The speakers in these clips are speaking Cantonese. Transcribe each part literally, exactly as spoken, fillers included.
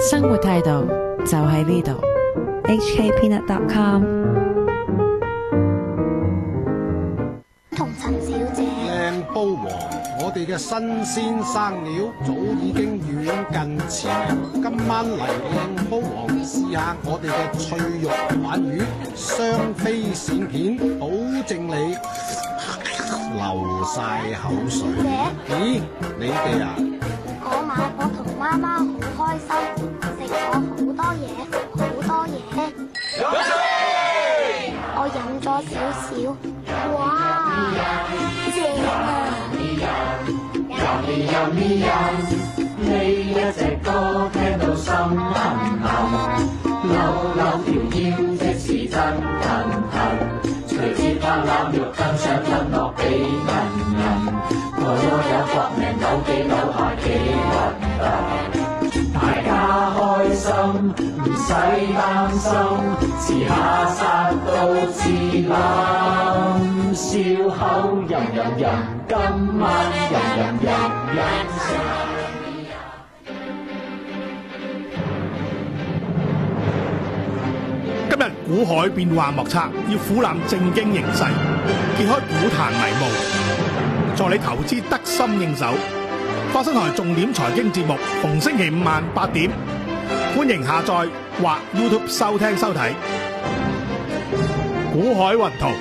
生活態度就喺呢度。 H K peanut dot com 同陳小姐， 靚煲王，我哋嘅新鮮生料早已經遠近馳名。今晚嚟靚煲王試下我哋嘅脆肉鯇魚，雙飛鱔片，保證你流晒口水。咦，你哋啊？ 嗰晚我同媽媽好開心，食咗好多嘢，好多嘢。我飲咗少少，哇，正啊！ 呢一隻歌聽到心痕痕，扭扭條腰即是真痕痕，隨節拍攬肉更想吞落俾人人，我有搏命扭幾扭下幾核突。大家開心唔使擔心，遲下殺到自冧，笑口吟吟吟，今晚吟吟吟吟今日股海變幻莫測，要俯瞰正經形勢，揭開股壇迷霧，助你投資得心應手。花生台重點財經節目，逢星期五晚八點，歡迎下載或 YouTube 收聽收睇。股海雲圖，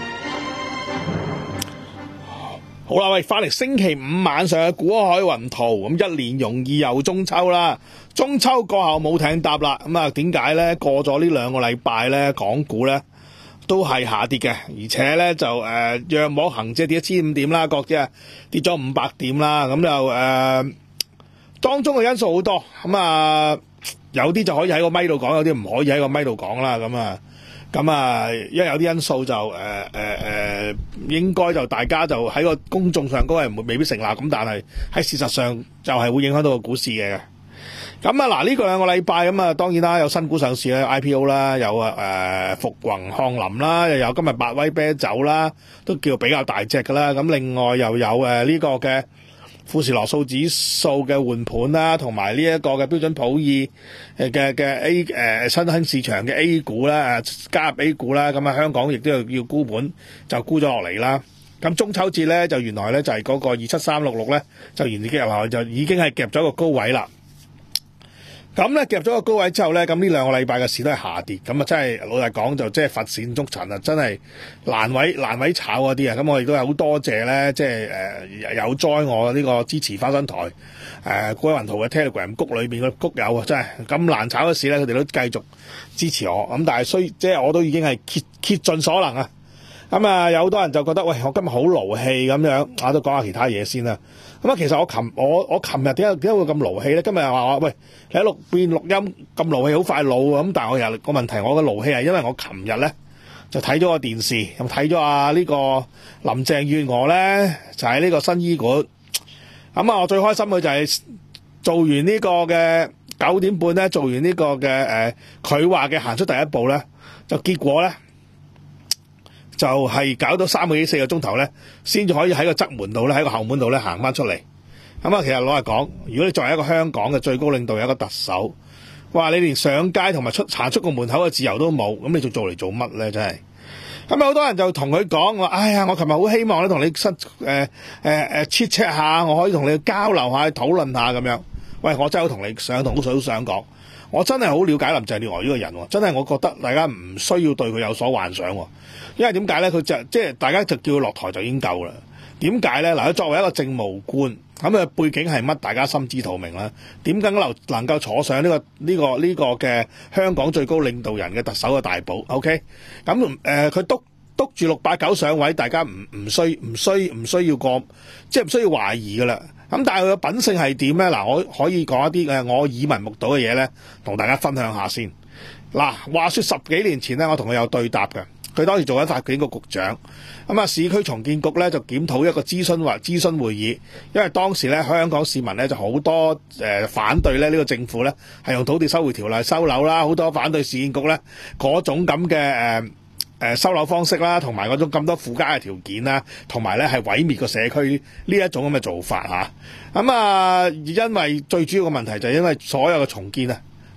好啦，喂，翻嚟星期五晚上嘅股海雲圖，咁一年容易又中秋啦，中秋過後冇艇搭啦，咁啊點解呢？過咗呢兩個禮拜呢，港股呢都係下跌嘅，而且咧就誒約莫恒指跌一千五點啦，國指啊跌咗五百點啦，咁就誒、呃、當中嘅因素好多，咁啊有啲就可以喺個咪度講，有啲唔可以喺個咪度講啦，咁啊咁啊，因為有啲因素就誒誒誒應該就大家就喺個公眾上嗰係未必成立，咁但係喺事實上就係會影響到個股市嘅。咁啊嗱，呢個兩個禮拜咁啊，當然啦，有新股上市咧 ，I P O 啦，有啊誒復宏康林啦，又有今日百威啤酒啦，都叫比較大隻噶啦。咁另外又有誒呢個嘅富時羅素指數嘅換盤啦，同埋呢一個嘅標準普爾誒嘅嘅 A 誒新興市場嘅 A 股啦，誒加入 A 股啦，咁啊香港亦都要要沽盤，就沽咗落嚟啦。咁中秋節咧就原來咧就係嗰個二七三六六咧就原跌入去就已經係夾咗個高位啦。咁咧夾咗個高位之後咧，咁呢兩個禮拜嘅市都係下跌，咁啊真係老實講就即係乏善足陳啊，真係難為難為炒嗰啲啊！咁我亦都係好多謝咧，即係誒有 join 我呢個支持花生台誒股海雲圖嘅 Telegram 谷裏邊嘅谷友啊，真係咁難炒嘅市咧，佢哋都繼續支持我。咁但係雖即係我都已經係竭竭盡所能啊！咁啊有好多人就覺得喂，我今日好勞氣咁樣，我都講下其他嘢先啦。咁啊，其實我琴我我琴日點解點解會咁勞氣咧？今日又話我喂，你喺錄變錄音咁勞氣，好快老啊！咁但係我又個問題，我嘅勞氣係因為我琴日咧就睇咗個電視，咁睇咗啊呢個林鄭月娥咧就喺、是、呢個新醫館。咁啊，我最開心嘅就係做完呢個嘅九點半咧，做完呢個嘅誒，佢話嘅行出第一步咧，就結果咧。就係搞到三個幾四個鐘頭咧，先至可以喺個側門度咧，喺個後門度咧行翻出嚟。咁啊，其實老實講，如果你作為一個香港嘅最高領導人，一個特首，哇！你連上街同埋出行出個門口嘅自由都冇，咁你仲做嚟做乜咧？真係。咁啊，好多人就同佢講話，哎呀，我琴日好希望咧同你失誒誒誒 chat chat 下，我可以同你交流下、討論下咁樣。喂，我真係好同你想同好想想講，我真係好了解林鄭月娥呢個人喎，真係我覺得大家唔需要對佢有所幻想喎。因為點解咧？佢就即係大家就叫佢落台就已經夠啦。點解咧？嗱，佢作為一個政務官，咁嘅背景係乜？大家心知肚明啦。點解能能夠坐上呢、呢個呢、呢個呢、呢個嘅香港最高領導人嘅特首嘅大寶 ？OK， 咁誒佢督督住六八九上位，大家唔唔需唔需唔需要過，即係唔需要懷疑噶啦。咁但係佢嘅品性係點咧？嗱，我可以講一啲誒我耳聞目睹嘅嘢咧，同大家分享下先。嗱，話說十幾年前咧，我同佢有對答嘅。佢當時做緊發展局局長，咁啊市區重建局咧就檢討一個諮詢或諮詢會議，因為當時咧香港市民咧就好多誒、呃、反對咧呢、呢個政府咧係用土地收回條例收樓啦，好多反對市建局咧嗰種咁嘅誒誒收樓方式啦，同埋嗰種咁多附加嘅條件啦，同埋咧係毀滅個社區呢一種咁嘅做法嚇。咁啊，因為最主要嘅問題就係因為所有嘅重建啊，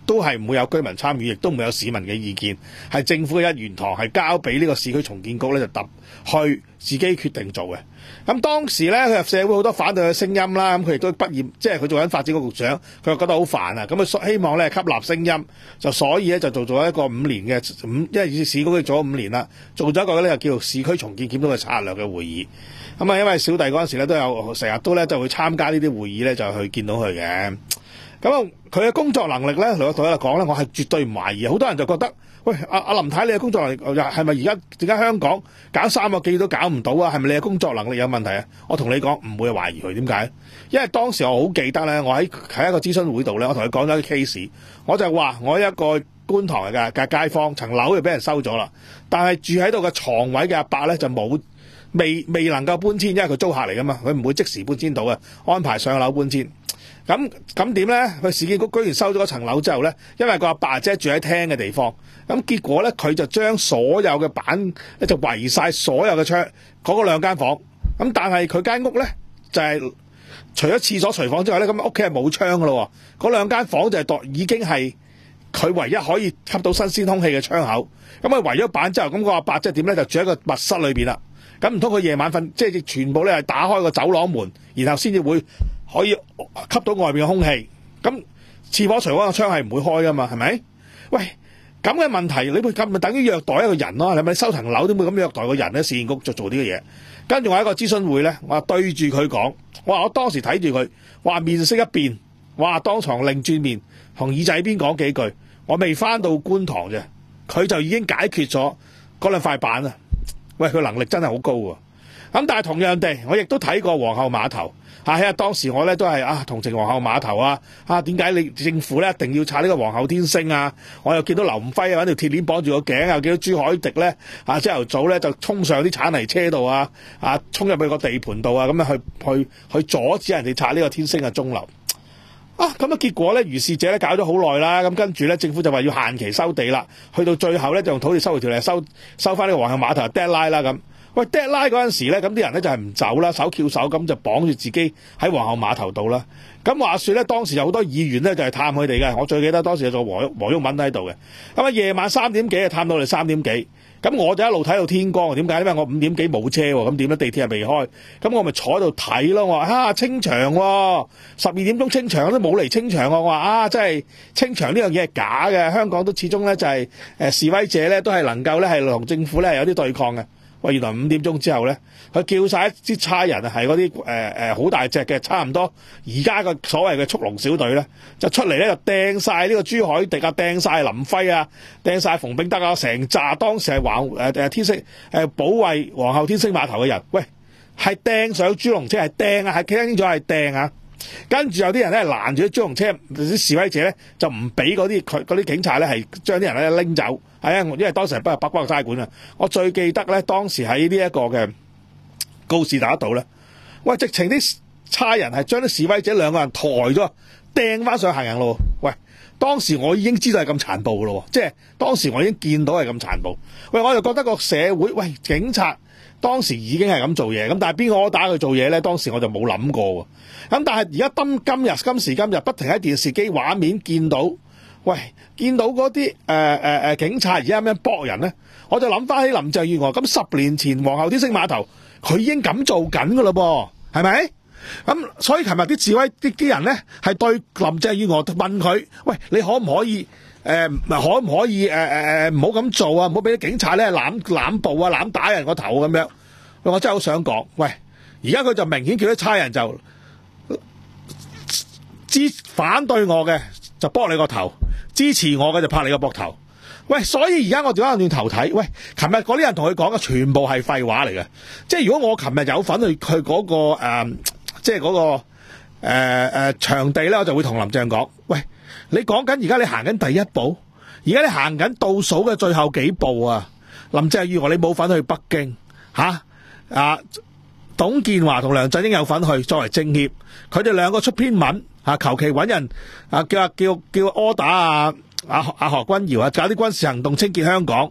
都係唔會有居民參與，亦都唔會有市民嘅意見，係政府嘅一言堂，係交俾呢個市區重建局咧就揼去自己決定做嘅。咁當時咧，佢社會好多反對嘅聲音啦，咁佢亦都不厭，即係佢做緊發展局局長，佢又覺得好煩啊，咁啊希望咧吸納聲音，就所以咧就做咗一個五年嘅五，因為市區做咗五年啦，做咗一個咧就叫做市區重建檢討嘅策略嘅會議。咁啊，因為小弟嗰陣時咧都有成日都咧就會參加呢啲會議咧，就去見到佢嘅。咁啊，佢嘅工作能力咧，嚟我同佢講咧，我係絕對唔懷疑。好多人就覺得，喂，阿阿林太，你嘅工作能力係咪而家點解香港搞三個幾都搞唔到啊？係咪你嘅工作能力有問題啊？我同你講唔會懷疑佢，點解？因為當時我好記得咧，我喺喺一個諮詢會度咧，我同佢講咗啲 case， 我就話我一個觀塘嘅嘅街坊，層樓就俾人收咗啦，但係住喺度嘅床位嘅阿伯咧就冇未未能夠搬遷，因為佢租客嚟噶嘛，佢唔會即時搬遷到嘅，安排上樓搬遷。咁咁點咧？佢市建局居然收咗嗰層樓之後咧，因為個阿伯姐住喺廳嘅地方，咁結果咧佢就將所有嘅板咧就圍晒所有嘅窗嗰個兩間房。咁但係佢間屋咧就係、是、除咗廁所廚房之外咧，咁屋企係冇窗噶咯。嗰兩間房就係當已經係佢唯一可以吸到新鮮空氣嘅窗口。咁佢圍咗板之後，咁、個阿伯即係點咧？就住喺個密室裏邊啦。咁唔通佢夜晚瞓，即係全部咧係打開個走廊門，然後先至會可以吸到外面嘅空氣。咁廁所廚房個窗係唔會開噶嘛？係咪？喂，咁嘅問題，你會咁咪等於虐待一個人咯？係咪收層樓點會咁虐待個人咧？市建局就做呢個嘢。跟住我喺一個諮詢會咧，我對住佢講，我話我當時睇住佢，話面色一變，話當場擰轉面，同耳仔邊講幾句。我未翻到觀塘啫，佢就已經解決咗嗰兩塊板啦。喂，佢能力真係好高喎！咁但係同樣地，我亦都睇過皇后碼頭嚇，喺啊當時我咧都係啊同情皇后碼頭啊啊點解你政府咧一定要拆呢個皇后天星啊？我又見到劉吳輝啊揾條鐵鏈綁住個頸，又見到朱凱廸咧啊朝頭早咧就衝上啲鏟泥車度啊啊衝入去個地盤度啊，咁樣去去去阻止人哋拆呢個天星嘅鐘樓啊！咁啊結果咧，如是者咧搞咗好耐啦，咁跟住咧政府就話要限期收地啦，去到最後咧就用土地收回條例收收翻呢個皇后碼頭 deadline 啦咁。喂 deadline 嗰陣時咧，咁啲人咧就係唔走啦，手翹手咁就綁住自己喺皇后碼頭度啦。咁話說咧，當時有好多議員咧就係探佢哋嘅，我最記得當時有個黃黃毓民喺度嘅。咁啊夜晚三點幾就探到嚟三點幾。咁我就一路睇到天光，點解？因為我五點幾冇車喎，咁點咧？地鐵又未開，咁我咪坐喺度睇咯。我話啊清場喎，十二點鐘清場都冇嚟清場喎。我話啊真係清場呢樣嘢係假嘅，香港都始終咧就係、是、誒示威者咧都係能夠咧係同政府咧係有啲對抗嘅。喂，原來五點鐘之後咧，佢叫晒一啲差人啊，係嗰啲誒誒好大隻嘅，差唔多而家個所謂嘅速龍小隊咧，就出嚟咧就掟晒呢個朱凱廸啊，掟晒林輝啊，掟晒馮炳德啊，成紮當時係橫誒誒天星誒、呃、保衛皇后天星碼頭嘅人，喂，係掟上豬籠車，係掟啊，係聽清楚係掟啊！跟住有啲人咧攔住啲豬籠車，啲示威者咧就唔俾嗰啲佢嗰啲警察咧係將啲人咧拎走，係啊，因為當時係北北關差館啊。我最記得咧，當時喺呢一個嘅告士打道咧，喂，直情啲差人係將啲示威者兩個人抬咗掟翻上行人路。喂，當時我已經知道係咁殘暴噶咯，即係當時我已經見到係咁殘暴。喂，我就覺得個社會，喂，警察當時已經係咁做嘢，咁但係邊個打佢做嘢咧？當時我就冇諗過喎。咁但係而家今今日今時今日不停喺電視機畫面見到，喂，見到嗰啲誒誒誒警察而家咁樣搏人咧，我就諗翻起林鄭月娥。咁十年前皇后天星碼頭佢已經咁做緊噶啦噃，係咪？咁所以琴日啲示威啲啲人咧係對林鄭月娥問佢，喂，你可唔可以誒、呃、可唔可以誒誒誒唔好咁做啊？唔好俾啲警察咧攬攬捕啊，攬打人個頭咁樣。我真係好想講，喂，而家佢就明顯叫啲差人就支反對我嘅就剝你個頭，支持我嘅就拍你個膊頭。喂，所以而家我調翻轉頭睇，喂，琴日嗰啲人同佢講嘅全部係廢話嚟嘅。即係如果我琴日有份去去嗰、那個誒、呃，即係嗰、那個誒誒、呃、場地咧，我就會同林鄭講，喂，你講緊而家你行緊第一步，而家你行緊倒數嘅最後幾步啊！林鄭月娥你冇份去北京吓啊！董建華同梁振英有份去作為政協，佢哋兩個出篇文啊，求其揾人啊，叫叫叫柯打啊，阿阿何君堯啊，搞啲軍事行動清潔香港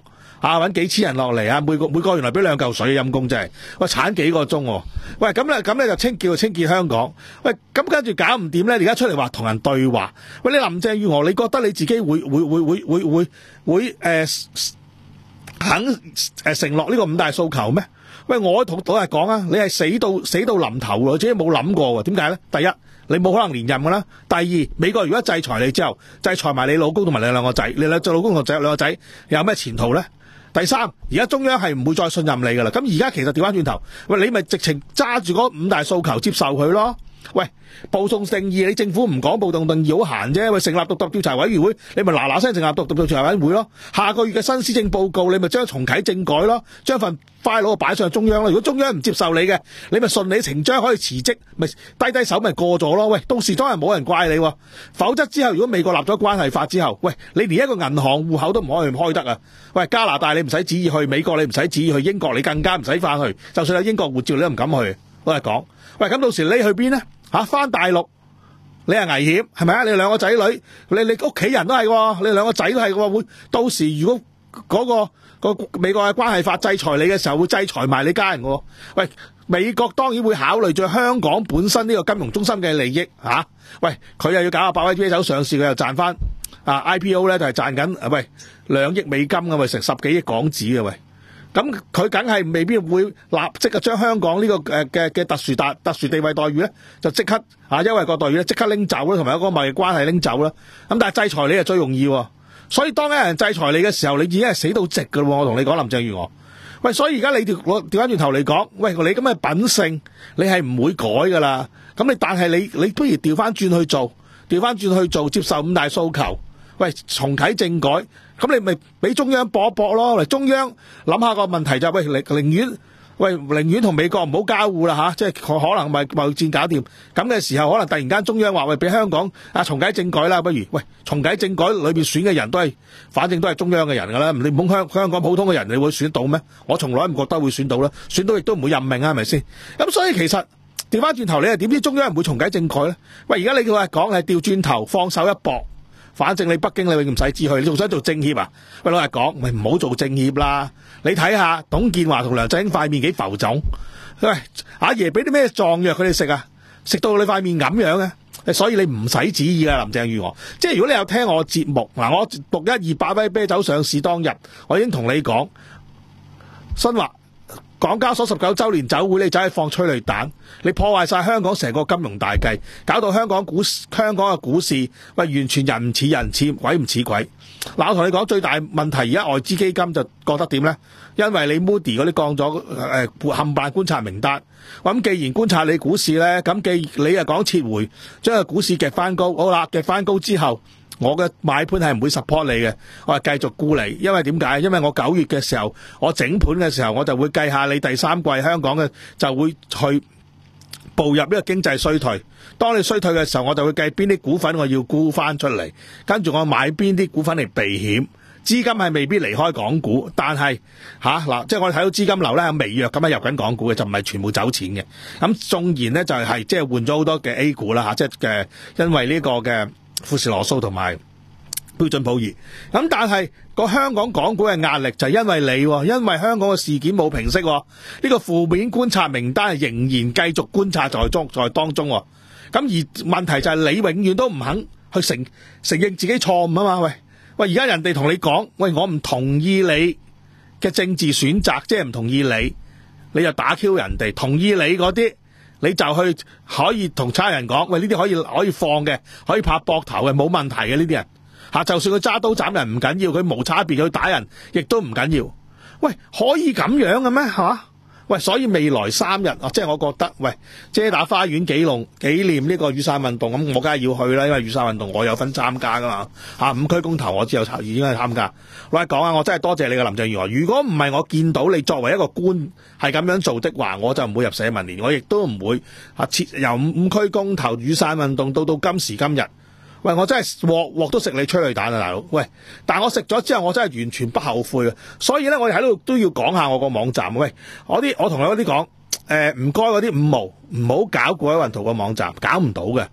啊揾幾千人落嚟啊，每個每個原來俾兩嚿水陰公真係，喂鏟幾個鐘喎，喂咁咧咁咧就清叫清潔香港，喂咁跟住搞唔掂咧，而家出嚟話同人對話，喂你林鄭月娥，你覺得你自己會會會會會會會誒、呃、肯誒、呃、承諾呢個五大訴求咩？喂，我同老實講啊，你係死到死到臨頭喎，自己冇諗過喎。點解咧？第一，你冇可能連任噶啦；第二，美國如果制裁你之後，制裁埋你老公同埋你兩個仔，你兩隻老公同仔兩個仔有咩前途咧？第三，而家中央係唔會再信任你噶啦。咁而家其實調翻轉頭，喂，你咪直情揸住嗰五大訴求接受佢咯。喂，暴動定義，你政府唔講暴動定義好閒啫。喂，成立獨立調查委員會，你咪嗱嗱聲成立獨立調查委員會咯。下個月嘅新施政報告，你咪將重啟政改咯，將份 file 擺上中央咯。如果中央唔接受你嘅，你咪順理成章可以辭職，咪低低手咪過咗咯。喂，到時當然冇人怪你喎。否則之後，如果美國立咗關係法之後，喂，你連一個銀行戶口都唔可以開得啊。喂，加拿大你唔使旨意去，美國你唔使旨意去，英國你更加唔使翻去。就算有英國護照，你都唔敢去。我係講，喂，咁到時你去邊呢？吓，翻大陸你係危險係咪啊？你兩個仔女，你你屋企人都係喎，你兩個仔都係喎，會到時如果嗰、嗰個、嗰個美國嘅關係法制裁你嘅時候，會制裁埋你家人喎。喂，美國當然會考慮咗香港本身呢個金融中心嘅利益吓、啊。喂，佢又要搞下百威啤酒上市，佢又賺翻啊 I P O 咧就係賺緊喂兩億美金嘅，喂成十幾億港紙嘅喂。咁佢梗係未必會立即啊將香港呢個誒嘅嘅特殊特特殊地位待遇咧，就即刻啊優惠個待遇咧即刻拎走啦，同埋一個貿易關係拎走啦。咁但係制裁你係最容易喎，所以當有人制裁你嘅時候，你已經係死到直噶咯。我同你講林鄭月娥，喂，所以而家你調我調翻轉頭嚟講，喂，你咁嘅品性，你係唔會改噶啦。咁你但係你你不如調翻轉去做，調翻轉去做，接受五大訴求。喂，重啟政改，咁你咪俾中央搏一搏咯。嚟中央諗下個問題就係、是、喂，寧寧願喂寧願同美國唔好交互啦吓，即係可能咪貿易戰搞掂。咁嘅時候，可能突然間中央話喂俾香港啊重啟政改啦，不如喂重啟政改裏邊選嘅人都係，反正都係中央嘅人噶啦。你唔好香香港普通嘅人，你會選到咩？我從來唔覺得會選到啦，選到亦都唔會任命啊，係咪先？咁所以其實調翻轉頭，你係點知中央唔會重啟政改咧？喂，而家你話講係調轉頭放手一搏。反正你北京你永唔使知去，你仲想做政協啊？喂，老實講，咪唔好做政協啦！你睇下董建華同梁振英塊面幾浮腫，喂，阿爺俾啲咩壯藥佢哋食啊？食到你塊面咁樣嘅，所以你唔使旨意啊，林鄭月娥。即係如果你有聽我節目嗱，我六一二百威啤酒上市當日，我已經同你講，新華港交所十九週年酒會，你走去放催淚彈，你破壞晒香港成個金融大計，搞到香港股香港嘅股市，喂，完全人唔似人，似鬼唔似鬼。嗱，我同你講最大問題，而家外資基金就覺得點咧？因為你 Moody 嗰啲降咗誒冚唪唥觀察名單，咁既然觀察你股市咧，咁既你又講撤回，將個股市夾翻高，好啦，夾翻高之後。我嘅買盤係唔會 support 你嘅，我係繼續沽你，因為點解？因為我九月嘅時候，我整盤嘅時候，我就會計下你第三季香港嘅就會去步入呢個經濟衰退。當你衰退嘅時候，我就會計邊啲股份我要沽翻出嚟，跟住我買邊啲股份嚟避險。資金係未必離開港股，但係吓嗱，即係我哋睇到資金流咧係微弱咁樣入緊港股嘅，就唔係全部走錢嘅。咁縱然咧就係即係換咗好多嘅 A 股啦吓，即係嘅因為呢個嘅。富士羅素同埋標準普爾，咁但係個香港港股嘅壓力就係因為你，因為香港嘅事件冇平息，呢個負面觀察名單仍然繼續觀察在中在當中，咁而問題就係你永遠都唔肯去承承認自己錯誤啊嘛，喂喂，而家人哋同你講，喂，我唔同意你嘅政治選擇，即係唔同意你，你就打 Q 人哋，同意你嗰啲。你就去可以同差人講，喂，呢啲可以可以放嘅，可以拍膊頭嘅，冇問題嘅呢啲人嚇，就算佢揸刀斬人唔緊要，佢無差別去打人亦都唔緊要。喂，可以咁樣嘅咩？係嘛？喂，所以未來三日啊，即係我覺得，喂，遮打花園紀龍紀念呢個雨傘運動，咁我梗係要去啦，因為雨傘運動我有份參加噶嘛嚇，五區公投我只有參已經係參加。我係講啊，我真係多謝你嘅林鄭月娥。如果唔係我見到你作為一個官係咁樣做的話，我就唔會入社民連，我亦都唔會啊設由五區公投雨傘運動到到今時今日。喂，我真係鑊鑊都食你催淚彈啊，大佬！喂，但係我食咗之後，我真係完全不後悔嘅。所以咧，我哋喺度都要講下我個網站。喂，我啲我同你嗰啲講，誒唔該嗰啲五毛唔好搞過喺雲圖個網站，搞唔到嘅。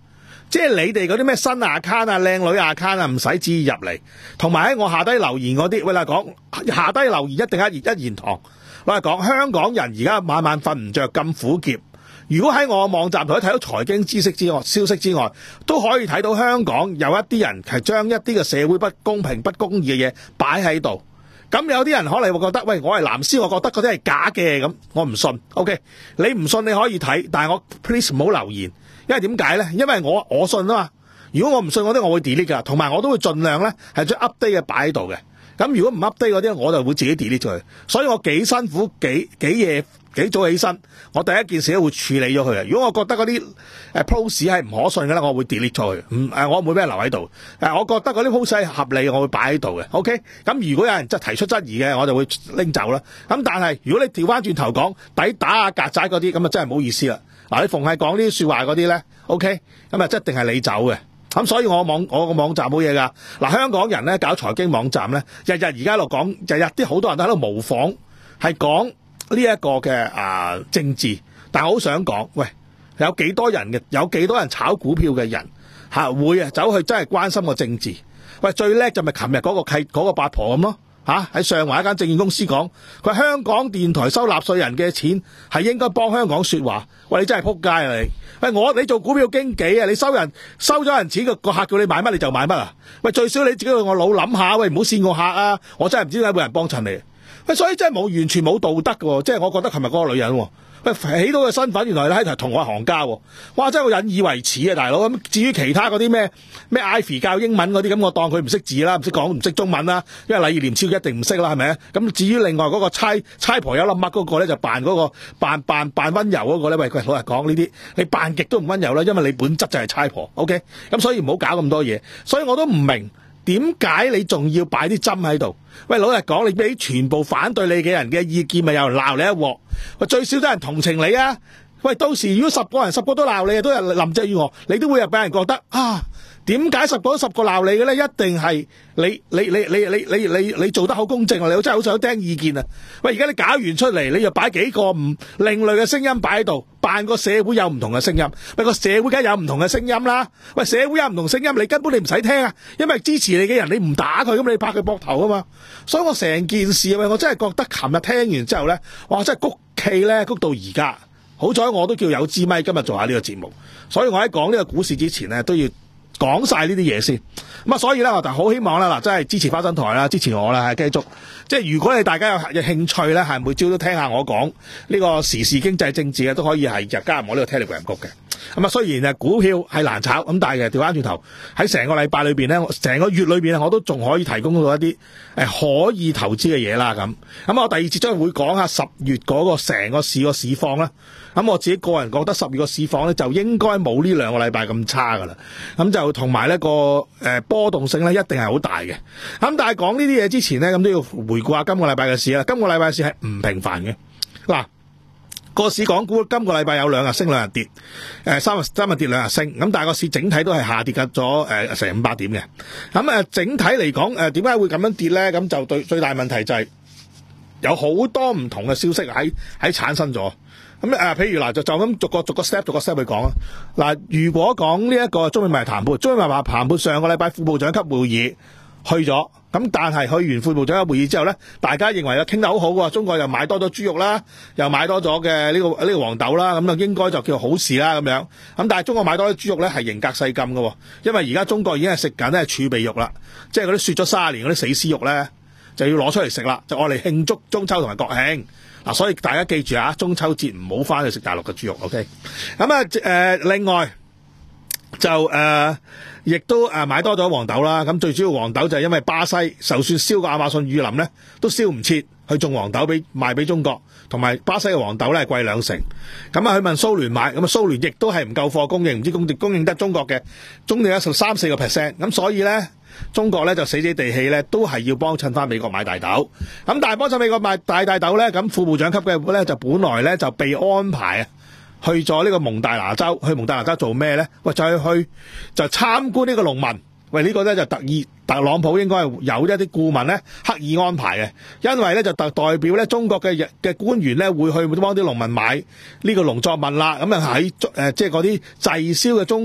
即係你哋嗰啲咩新 account 啊、靚女 account 啊，唔使旨意入嚟。同埋喺我下低留言嗰啲，喂啦講下低留言一定一言一言堂。我係講香港人而家晚晚瞓唔着咁苦澀。如果喺我網站度睇到財經知識之外、消息之外，都可以睇到香港有一啲人係將一啲嘅社會不公平、不公義嘅嘢擺喺度。咁有啲人可能會覺得，喂，我係藍絲，我覺得嗰啲係假嘅，咁我唔信。OK， 你唔信你可以睇，但係我 please 唔好留言。因為點解咧？因為我我信啊嘛。如果我唔信嗰啲，我會 delete 噶，同埋我都會盡量咧係將 update 嘅擺喺度嘅。咁如果唔 update 嗰啲，我就會自己 delete 咗佢。所以我幾辛苦幾幾夜幾早起身，我第一件事都會處理咗佢嘅。如果我覺得嗰啲誒 post 係唔可信嘅咧，我會 delete 咗佢。唔誒，我唔會俾人留喺度。誒，我覺得嗰啲 post 係合理，我會擺喺度嘅。OK，咁如果有人即係提出質疑嘅，我就會拎走啦。咁但係如果你調翻轉頭講抵打啊曱甴嗰啲，咁啊真係唔好意思啦。嗱，你逢係講呢啲說話嗰啲咧 ，OK，咁啊一定係你走嘅。咁所以我網我個網站冇嘢噶。嗱，香港人咧搞財經網站咧，日日而家喺度講，日日啲好多人都喺度模仿，係講呢一個嘅啊政治。但係我好想講，喂，有幾多人嘅，有幾多人炒股票嘅人吓、啊、會啊走去真係關心個政治？喂，最叻就咪琴日嗰個契嗰個八婆咁咯。吓、啊、喺上環一間證券公司講，佢話香港電台收納稅人嘅錢係應該幫香港說話。喂，你真係撲街啊你！喂，我你做股票經紀啊，你收人收咗人錢，個個客叫你買乜你就買乜啊？喂，最少你自己用個腦諗下，喂，唔好跣個客啊！我真係唔知點解會有人幫襯你。喂，所以真係冇完全冇道德嘅，即係我覺得琴日嗰個女人。喂，起到嘅身份原來喺台同我行家，哇！真係我引以為恥啊，大佬。咁至於其他嗰啲咩咩 Ivy 教英文嗰啲，咁我當佢唔識字啦，唔識講唔識中文啦，因為禮義廉恥一定唔識啦，係咪？咁至於另外嗰個差差婆有粒乜嗰個咧，就扮嗰個扮扮扮溫柔嗰個咧，喂，佢老實講呢啲，你扮極都唔溫柔啦，因為你本質就係差婆。OK，咁所以唔好搞咁多嘢。所以我都唔明點解你仲要擺啲針喺度。喂，老實講，你俾全部反對你嘅人嘅意見，咪又鬧你一鑊。喂，最少都有人同情你啊！喂，到時如果十個人十個都鬧你，都係林鄭月娥，你都會有俾人覺得啊，點解十個十個鬧你嘅咧？一定係你你你你你你你你做得好公正啊！你真係好想聽意見啊！喂，而家你搞完出嚟，你又擺幾個唔另類嘅聲音擺喺度，扮個社會有唔同嘅聲音。喂，個社會梗係有唔同嘅聲音啦！喂，社會有唔同聲音，你根本你唔使聽啊！因為支持你嘅人，你唔打佢，咁你拍佢膊頭啊嘛！所以我成件事，喂，我真係覺得琴日聽完之後咧，哇！真係谷氣咧，谷到而家。好彩我都叫有支咪今日做下呢個節目，所以我喺講呢個股市之前咧，都要講晒呢啲嘢先。咁啊，所以咧我就好希望啦，嗱，真係支持花生台啦，支持我啦，係繼續。即係如果你大家有有興趣咧，係每朝都聽下我講呢個時事經濟政治嘅，都可以係入加入我呢個 Telegram 谷嘅。咁啊，雖然啊股票係難炒，咁但係調翻轉頭喺成個禮拜裏邊咧，成個月裏邊我都仲可以提供到一啲誒可以投資嘅嘢啦。咁咁我第二節將會講下十月嗰個成個市個市況啦。咁我自己個人覺得十月個市況咧就應該冇呢兩個禮拜咁差噶啦。咁就同埋呢個誒波動性咧一定係好大嘅。咁但係講呢啲嘢之前咧，咁都要回顧下今個禮拜嘅市啦。今個禮拜嘅市係唔平凡嘅。嗱，個市港股今個禮拜有兩日升兩日跌，誒三日三日跌兩日升。咁但係個市整體都係下跌緊咗誒成五百點嘅。咁誒整體嚟講誒點解會咁樣跌咧？咁就對最大問題就係有好多唔同嘅消息喺喺產生咗。咁誒、呃，譬如嗱，就就咁逐個逐個 step 逐個 step 去講啊。嗱，如果講呢一個中美貿易談判，中美貿易談判上個禮拜副部長級會議去咗，咁但係去完副部長級會議之後咧，大家認為又傾得好好喎，中國又買多咗豬肉啦，又買多咗嘅呢個呢、呢個黃豆啦，咁啊應該就叫好事啦咁樣。咁但係中國買多啲豬肉咧係刑格細禁嘅，因為而家中國已經係食緊咧儲備肉啦，即係嗰啲雪咗卅年嗰啲死屍肉咧就要攞出嚟食啦，就愛嚟慶祝中秋同埋國慶。嗱，所以大家記住啊，中秋節唔好翻去食大陸嘅豬肉 ，OK？ 咁啊，誒、呃，另外就誒，亦、呃、都誒買多咗黃豆啦。咁最主要黃豆就係因為巴西就算燒個亞馬遜雨林咧，都燒唔切去種黃豆俾賣俾中國，同埋巴西嘅黃豆咧係貴兩成。咁啊，去問蘇聯買，咁啊蘇聯亦都係唔夠貨供應，唔知供應供應得中國嘅，供應得十三四個 percent。咁所以咧。中國咧就死死地氣咧，都係要幫襯翻美國買大豆。咁但係幫襯美國買大大豆咧，咁副部長級嘅咧就本來咧就被安排啊去咗呢個蒙大拿州，去蒙大拿州做咩咧？喂，就係去就參觀呢個農民。喂，呢、這個咧就特意特朗普應該係有一啲顧問咧刻意安排嘅，因為咧就特代表咧中國嘅嘅官員咧會去幫啲農民買呢個農作物啦。咁啊喺誒即係嗰啲滯銷嘅中國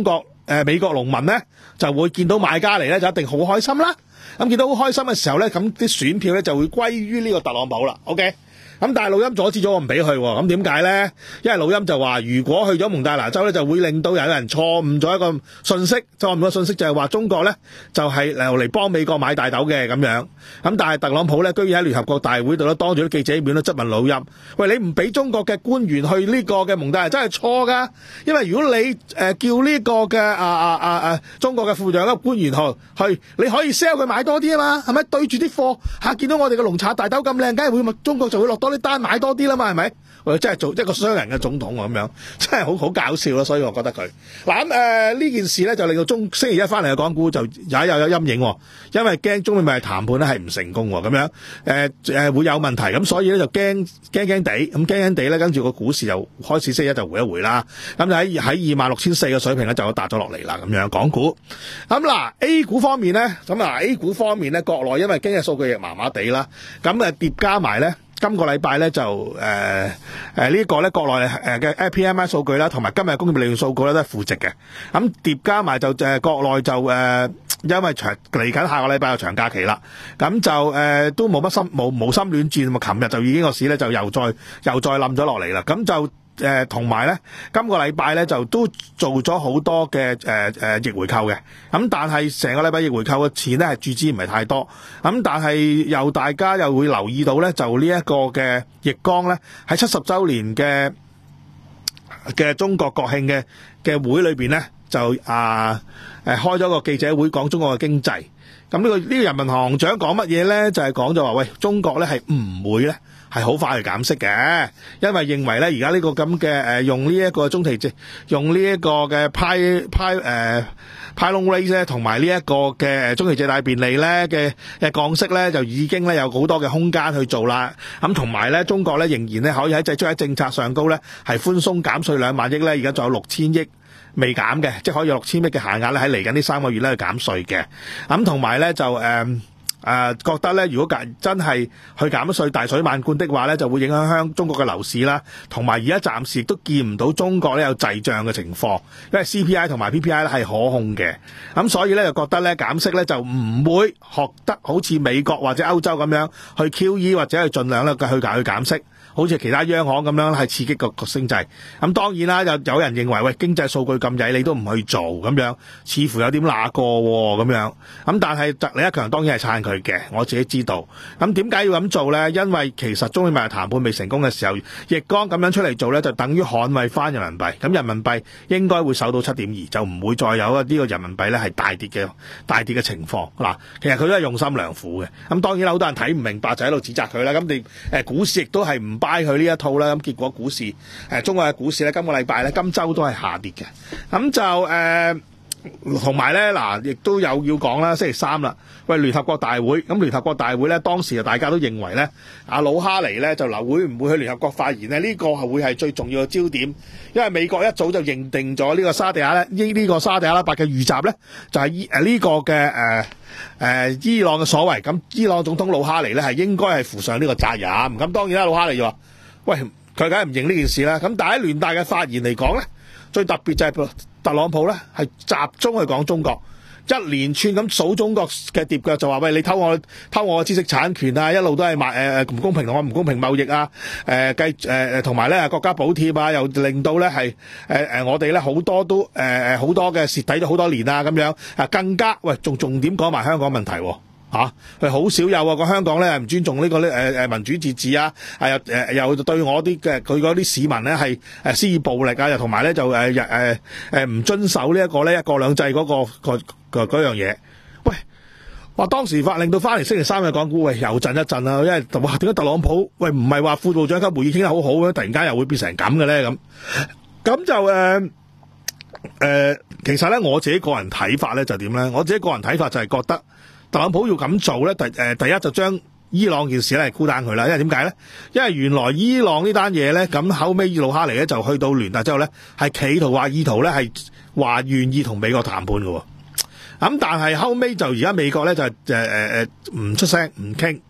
誒美國農民咧就會見到買家嚟咧就一定好開心啦。咁見到好開心嘅時候咧，咁啲選票咧就會歸於呢個特朗普啦。OK。咁但係錄音阻止咗我唔俾佢喎，咁點解咧？因為錄音就話，如果去咗蒙大拿州咧，就會令到有人錯誤咗一個信息，錯誤嘅信息就係話中國咧就係嚟嚟幫美國買大豆嘅咁樣。咁但係特朗普咧，居然喺聯合國大會度咧，當住啲記者面咧質問錄音，喂，你唔俾中國嘅官員去呢個嘅蒙大拿州係錯噶，因為如果你誒、呃、叫呢個嘅啊啊啊啊中國嘅副長嘅官員去去，你可以 sell 佢買多啲啊嘛，係咪對住啲貨嚇見到我哋嘅農產大豆咁靚，梗係會中國就會落多啲單買多啲啦嘛，係咪？我真係做一個商人嘅總統咁樣，真係好好搞笑咯。所以我覺得佢嗱咁誒呢件事咧，就令到中星期一翻嚟嘅港股就也有有陰影，因為驚中美貿易談判咧係唔成功咁樣，誒、呃、誒、呃、會有問題，咁所以咧就驚驚驚地，咁驚驚地咧，跟住個股市就開始星期一就回一回啦。咁就喺喺二萬六千四嘅水平咧就達咗落嚟啦。咁樣港股咁嗱 A 股方面咧，咁啊 A 股方面咧，國內因為經濟數據亦麻麻地啦，咁誒疊加埋咧。今個禮拜咧就誒誒、呃呃這個、呢個咧國內誒嘅 P M I 數據啦，同埋今日工業利潤數據咧都係負值嘅。咁疊加埋就誒、呃、國內就誒、呃、因為長嚟緊下個禮拜有長假期啦，咁就誒、呃、都冇乜心冇冇心亂轉，咁啊琴日就已經個市咧就又再又再冧咗落嚟啦，咁就。誒同埋咧，今個禮拜咧就都做咗好多嘅誒誒逆回購嘅，咁但係成個禮拜逆回購嘅錢咧係注資唔係太多，咁但係又大家又會留意到咧，就呢一個嘅易綱咧喺七十週年嘅嘅中國國慶嘅嘅會裏邊咧就啊誒開咗個記者會講中國嘅經濟，咁呢個呢個人民行長講乜嘢咧？就係講咗話喂，中國咧係唔會咧。係好快去減息嘅，因為認為咧而家呢個咁嘅誒用呢一個中期借用呢一個嘅派派誒派 loan rate 咧，同埋呢一個嘅中期借貸便利咧嘅嘅降息咧，就已經咧有好多嘅空間去做啦。咁同埋咧，中國咧仍然咧可以喺製出喺政策上高咧係寬鬆減稅兩萬億咧，而家仲有六千億未減嘅，即係可以有六千億嘅限額咧喺嚟緊呢三個月咧去減稅嘅。咁同埋咧就誒。呃誒、呃、覺得咧，如果真係去減稅大水漫灌的話咧，就會影響香中國嘅樓市啦。同埋而家暫時都見唔到中國咧有滯脹嘅情況，因為 C P I 同埋 P P I 咧係可控嘅。咁所以咧就覺得咧減息咧就唔會學得好似美國或者歐洲咁樣去 Q E 或者去盡量咧去去減息。好似其他央行咁樣係刺激個個經濟，咁當然啦，有有人認為喂經濟數據咁曳，你都唔去做咁樣，似乎有點那個喎咁樣。咁但係李克強當然係撐佢嘅，我自己知道。咁點解要咁做呢？因為其實中美貿易談判未成功嘅時候，易綱咁樣出嚟做呢，就等於捍衛翻人民幣。咁人民幣應該會守到七點二，就唔會再有呢個人民幣呢係大跌嘅大跌嘅情況。嗱，其實佢都係用心良苦嘅。咁當然好多人睇唔明白就喺度指責佢啦。咁你誒股市亦都係唔掰佢呢一套啦，咁結果股市誒、呃、中國嘅股市咧，今個禮拜咧，今週都係下跌嘅。咁就誒同埋咧嗱，亦都有要講啦，星期三啦，喂聯合國大會，咁聯合國大會咧，當時就大家都認為咧，阿魯哈尼咧就嗱會唔會去聯合國發言呢？呢、這個係會係最重要嘅焦點，因為美國一早就認定咗呢個沙地阿咧呢呢個沙地阿拉伯嘅遇襲咧，就係依誒呢個嘅誒誒伊朗嘅所為，咁伊朗總統魯哈尼咧係應該係負上呢個責任。咁當然啦，魯哈尼就話。喂，佢梗係唔認呢件事啦。咁但係喺聯大嘅發言嚟講咧，最特別就係特朗普咧係集中去講中國，一連串咁數中國嘅跌腳，就話喂你偷我偷我嘅知識產權啊，一路都係賣誒唔公平同我唔公平貿易啊，誒計誒誒同埋咧國家補貼啊，又令到咧係誒誒我哋咧好多都誒誒好多嘅蝕底咗好多年啊咁樣啊，更加喂仲重點講埋香港問題喎。吓，佢好少有啊！個香港咧唔尊重呢個咧誒誒民主自治啊，係又誒又對我啲嘅佢嗰啲市民咧係誒施以暴力啊，又同埋咧就誒誒誒唔遵守呢一個咧一國兩制嗰個個個嗰樣嘢。喂，話當時發令到翻嚟星期三嘅港股喂又震一震啊，因為哇點解特朗普喂唔係話副部長級會議傾得好好嘅，突然間又會變成咁嘅咧咁？咁就誒誒、呃呃，其實咧我自己個人睇法咧就點咧？我自己個人睇法就係覺得。特朗普要咁做咧，第誒第一就將伊朗件事咧係孤單佢啦，因為點解咧？因為原來伊朗呢單嘢咧，咁後尾魯哈尼咧就去到聯大之後咧，係企圖話意圖咧係話願意同美國談判嘅，咁但係後尾就而家美國咧就誒誒誒唔出聲唔傾，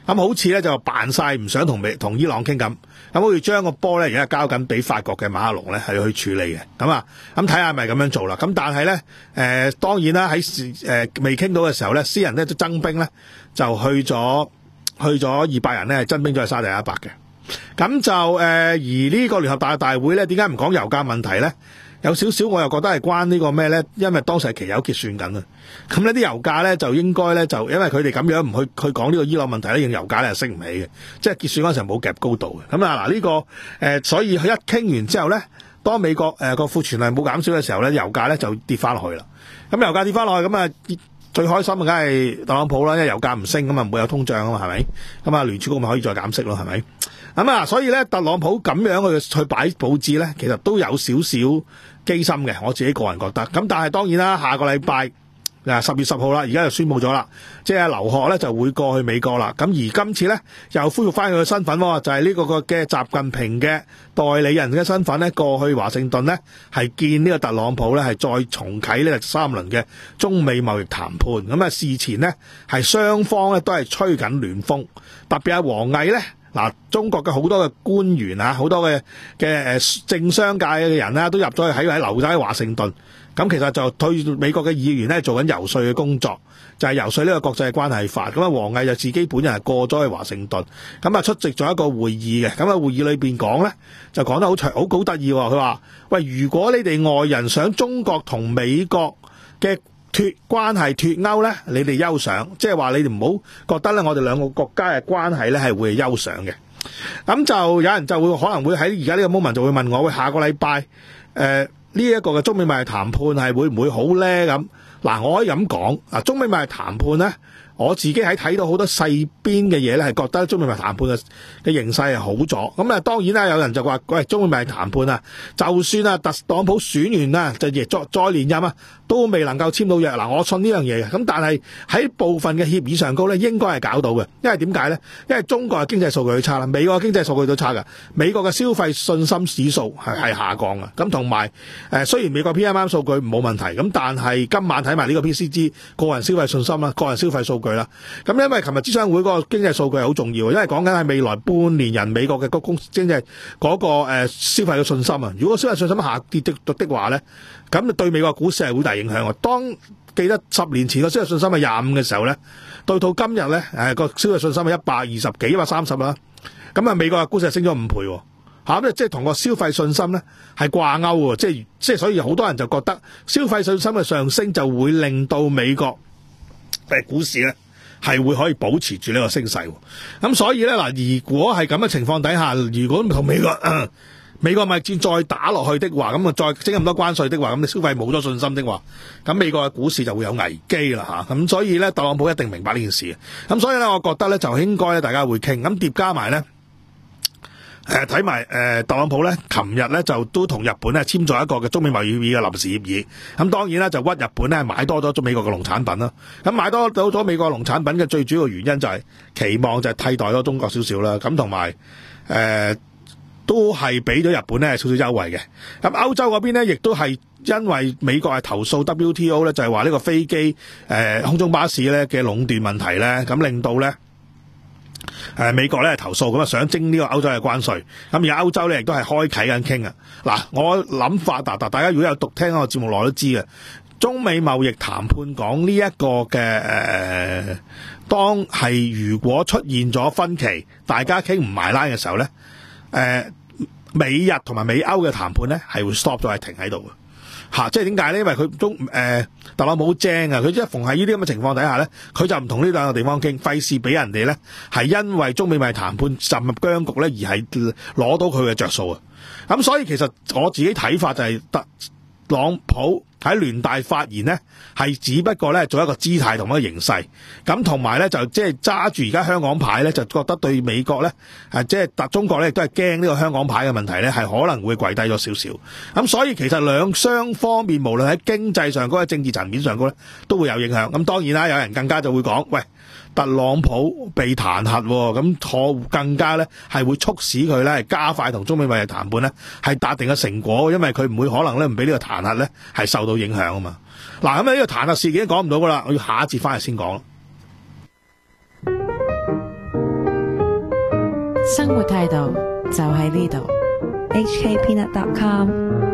咁好似咧就扮晒唔想同美同伊朗傾咁，咁好似將個波咧而家交緊俾法國嘅馬克龍咧係去處理嘅，咁啊，咁睇下係咪咁樣做啦。咁但係咧誒當然啦，喺誒未傾到嘅時候咧，私人咧就增兵咧就去咗去咗二百人咧增兵咗去沙地阿拉伯嘅。咁就誒、呃、而呢個聯合大大會咧，點解唔講油價問題咧？有少少我又覺得係關呢個咩咧？因為當時係期油結算緊啊，咁呢啲油價咧就應該咧就因為佢哋咁樣唔去去講呢個伊朗問題咧，油價咧係升唔起嘅，即係結算嗰陣時冇夾高度嘅。咁啊嗱呢個誒、呃，所以佢一傾完之後咧，當美國誒個庫存量冇減少嘅時候咧，油價咧就跌翻落去啦。咁油價跌翻落去，咁啊最開心嘅梗係特朗普啦，因為油價唔升，咁啊唔會有通脹啊嘛，係咪？咁啊聯儲局咪可以再減息咯，係咪？咁啊，所以咧特朗普咁樣去去擺佈置咧，其實都有少少機心嘅，我自己個人覺得。咁但係當然啦，下個禮拜嗱十月十號啦，而家就宣布咗啦，即係劉鶴咧就會過去美國啦。咁而今次咧又恢復翻佢嘅身份，就係呢個個嘅習近平嘅代理人嘅身份咧，過去華盛頓咧係見呢個特朗普咧係再重啟呢個三輪嘅中美貿易談判。咁啊事前呢，係雙方咧都係吹緊暖風，特別係王毅咧。嗱，中國嘅好多嘅官員啊，好多嘅嘅誒政商界嘅人啦，都入咗去喺喺留咗喺華盛頓。咁其實就對美國嘅議員咧做緊游說嘅工作，就係游說呢個國際關係法。咁啊，王毅就自己本人係過咗去華盛頓，咁啊出席咗一個會議嘅。咁啊會議裏邊講咧，就講得好長，好好得意。佢話：喂，如果你哋外人想中國同美國嘅脫關係脫鈎咧，你哋休想，即係話你哋唔好覺得咧，我哋兩個國家嘅關係咧係會休想嘅。咁就有人就會可能會喺而家呢個 moment 就會問我：喂，下個禮拜誒呢一個嘅中美貿易談判係會唔會好咧？咁嗱，我可以咁講，嗱，中美貿易談判咧，我自己喺睇到好多細邊嘅嘢咧，係覺得中美貿易談判嘅嘅形勢係好咗。咁啊，當然啦，有人就話：喂，中美貿易談判啊，就算啊特朗普選完啦，就亦再再連任啊，都未能夠簽到約。嗱，我信呢樣嘢嘅。咁但係喺部分嘅協議上高咧，應該係搞到嘅。因為點解咧？因為中國嘅經濟數據都差啦，美國嘅經濟數據都差㗎。美國嘅消費信心指數係係下降嘅。咁同埋誒，雖然美國 P M I 數據冇問題，咁但係今晚睇埋呢個 P C G 個人消費信心啦，個人消費數據啦。咁因為琴日諮商會嗰個經濟數據係好重要，因為講緊係未來半年人美國嘅個公經濟嗰個誒消費嘅信心啊。如果消費信心下跌的的話咧，咁對美國股市係好大影響。當記得十年前個消費信心係廿五嘅時候咧，到到今日咧誒個消費信心係一百二十幾、一百三十啦。咁啊美國嘅股市係升咗五倍喎，嚇咁即係同個消費信心咧係掛鈎喎，即係即係所以好多人就覺得消費信心嘅上升就會令到美國誒股市咧係會可以保持住呢個升勢。咁所以咧嗱，如果係咁嘅情況底下，如果同美國、呃、美國貿易戰再打落去的話，咁啊再徵咁多關稅的話，咁你消費冇咗信心的話，咁美國嘅股市就會有危機啦嚇。咁所以咧，特朗普一定明白呢件事。咁所以咧，我覺得咧就應該咧大家會傾。咁疊加埋咧。誒睇埋誒特朗普咧，琴日咧就都同日本咧簽咗一個嘅中美貿易協議嘅臨時協議。咁當然啦，就屈日本咧買多咗中美國嘅農產品啦。咁買多到咗美國農產品嘅最主要原因就係期望就係替代咗中國少少啦。咁同埋誒都係俾咗日本咧少少優惠嘅。咁歐洲嗰邊咧，亦都係因為美國係投訴 W T O 咧，就係話呢個飛機誒、呃、空中巴士咧嘅壟斷問題咧，咁令到咧。誒、呃，美國咧投訴咁啊，想徵呢個歐洲嘅關稅，咁而家歐洲咧亦都係開啟緊傾啊。嗱，我諗法，嗱，大家如果有讀聽我節目內都知嘅，中美貿易談判講呢一個嘅誒、呃，當係如果出現咗分歧，大家傾唔埋拉嘅時候咧，誒、呃，美日同埋美歐嘅談判咧係會 stop 咗，係停喺度嘅。吓、啊，即係點解咧？因為佢中誒、呃、特朗普好精啊！佢一逢喺呢啲咁嘅情況底下咧，佢就唔同呢兩個地方傾，費事俾人哋咧係因為中美貿易談判陷入僵局咧，而係攞到佢嘅着數啊！咁所以其實我自己睇法就係特朗普喺聯大發言呢，係只不過咧做一個姿態同一個形勢，咁同埋咧就即係揸住而家香港牌咧，就覺得對美國咧誒即係特中國咧亦都係驚呢個香港牌嘅問題咧，係可能會跪低咗少少。咁所以其實兩雙方面無論喺經濟上嗰個政治層面上嗰咧都會有影響。咁當然啦，有人更加就會講，喂，特朗普被彈劾，咁可更加咧係會促使佢咧係加快同中美貿易談判咧係達定嘅成果，因為佢唔會可能咧唔俾呢個彈劾咧係受到影響啊嘛。嗱，咁呢個彈劾事件講唔到噶啦，我要下一節翻嚟先講。 生活態度就喺呢度。 h k peanut dot com